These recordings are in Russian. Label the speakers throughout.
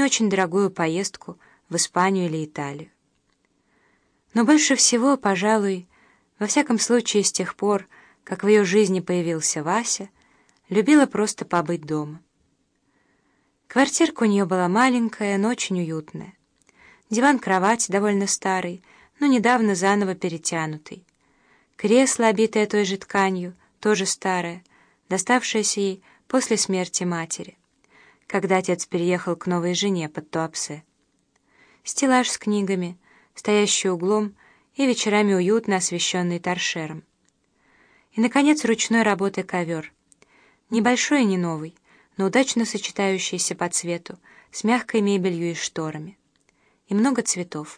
Speaker 1: не очень дорогую поездку в Испанию или Италию. Но больше всего, пожалуй, во всяком случае с тех пор, как в ее жизни появился Вася, любила просто побыть дома. Квартирка у нее была маленькая, но очень уютная. Диван-кровать довольно старый, но недавно заново перетянутый. Кресло, обитое той же тканью, тоже старое, доставшееся ей после смерти матери, когда отец переехал к новой жене под Туапсе. Стеллаж с книгами, стоящий углом и вечерами уютно освещенный торшером. И, наконец, ручной работы ковер. Небольшой и не новый, но удачно сочетающийся по цвету, с мягкой мебелью и шторами. И много цветов.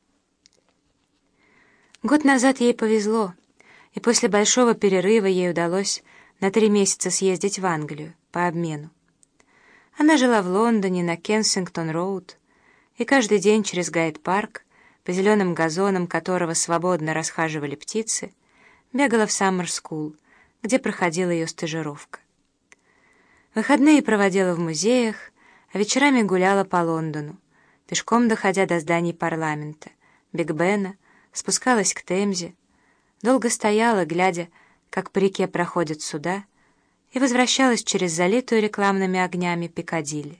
Speaker 1: Год назад ей повезло, и после большого перерыва ей удалось на 3 месяца съездить в Англию по обмену. Она жила в Лондоне на Кенсингтон-роуд, и каждый день через Гайд-парк, по зеленым газонам которого свободно расхаживали птицы, бегала в Саммер-скул, где проходила ее стажировка. Выходные проводила в музеях, а вечерами гуляла по Лондону, пешком доходя до зданий парламента, Биг Бена, спускалась к Темзе, долго стояла, глядя, как по реке проходят суда, и возвращалась через залитую рекламными огнями Пикадилли.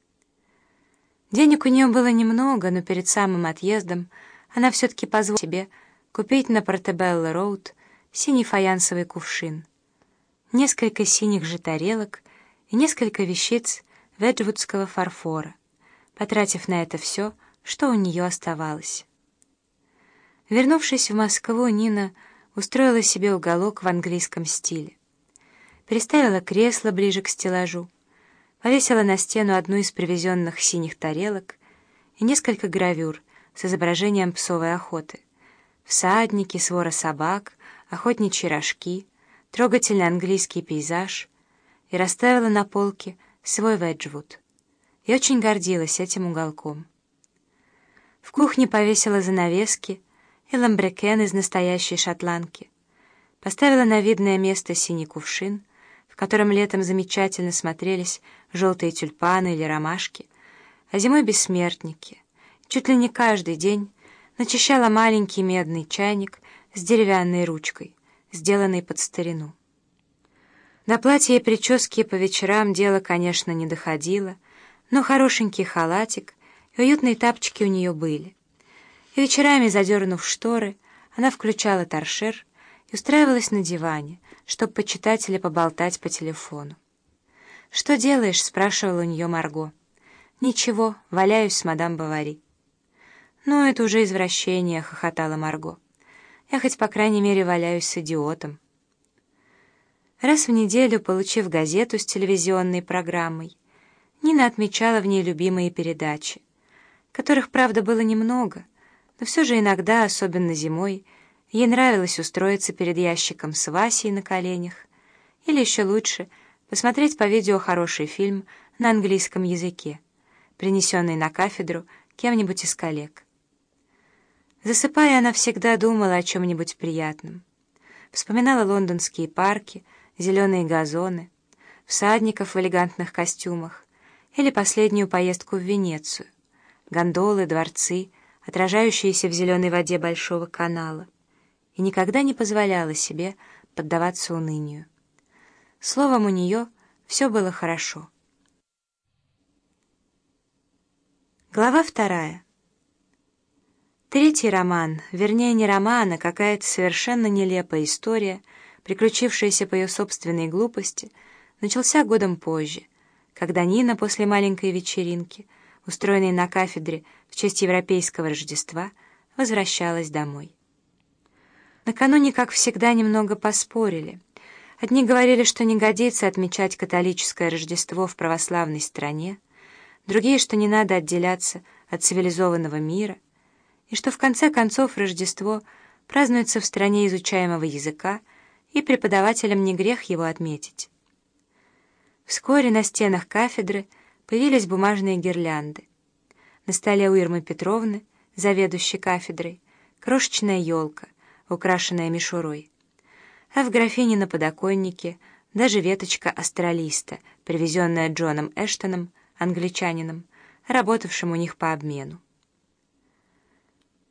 Speaker 1: Денег у нее было немного, но перед самым отъездом она все-таки позволила себе купить на Портебелло-роуд синий фаянсовый кувшин, несколько синих же тарелок и несколько вещиц веджвудского фарфора, потратив на это все, что у нее оставалось. Вернувшись в Москву, Нина устроила себе уголок в английском стиле. Переставила кресло ближе к стеллажу, повесила на стену одну из привезенных синих тарелок и несколько гравюр с изображением псовой охоты: всадники, свора собак, охотничьи рожки, трогательный английский пейзаж, и расставила на полке свой Веджвуд. И очень гордилась этим уголком. В кухне повесила занавески и ламбрекен из настоящей шотландки. Поставила на видное место синий кувшин, в котором летом замечательно смотрелись желтые тюльпаны или ромашки, а зимой бессмертники. Чуть ли не каждый день начищала маленький медный чайник с деревянной ручкой, сделанной под старину. До платья и прически по вечерам дело, конечно, не доходило, но хорошенький халатик и уютные тапочки у нее были. И вечерами, задернув шторы, она включала торшер и устраивалась на диване, чтобы почитать или поболтать по телефону. «Что делаешь?» — спрашивала у нее Марго. «Ничего, валяюсь с мадам Бовари». «Ну, это уже извращение», — хохотала Марго. «Я хоть, по крайней мере, валяюсь с идиотом». Раз в неделю, получив газету с телевизионной программой, Нина отмечала в ней любимые передачи, которых, правда, было немного, но все же иногда, особенно зимой, ей нравилось устроиться перед ящиком с Васей на коленях, или еще лучше посмотреть по видео хороший фильм на английском языке, принесенный на кафедру кем-нибудь из коллег. Засыпая, она всегда думала о чем-нибудь приятном. Вспоминала лондонские парки, зеленые газоны, всадников в элегантных костюмах или последнюю поездку в Венецию, гондолы, дворцы, отражающиеся в зеленой воде большого канала, и никогда не позволяла себе поддаваться унынию. Словом, у нее все было хорошо. Глава 2. Третий роман, вернее не роман, а какая-то совершенно нелепая история, приключившаяся по ее собственной глупости, начался годом позже, когда Нина после маленькой вечеринки, устроенной на кафедре в честь Европейского Рождества, возвращалась домой. Накануне, как всегда, немного поспорили. Одни говорили, что не годится отмечать католическое Рождество в православной стране, другие, что не надо отделяться от цивилизованного мира, и что в конце концов Рождество празднуется в стране изучаемого языка, и преподавателям не грех его отметить. Вскоре на стенах кафедры появились бумажные гирлянды. На столе у Ирмы Петровны, заведующей кафедрой, крошечная елка, украшенная мишурой, а в графине на подоконнике даже веточка астролиста, привезенная Джоном Эштоном, англичанином, работавшим у них по обмену.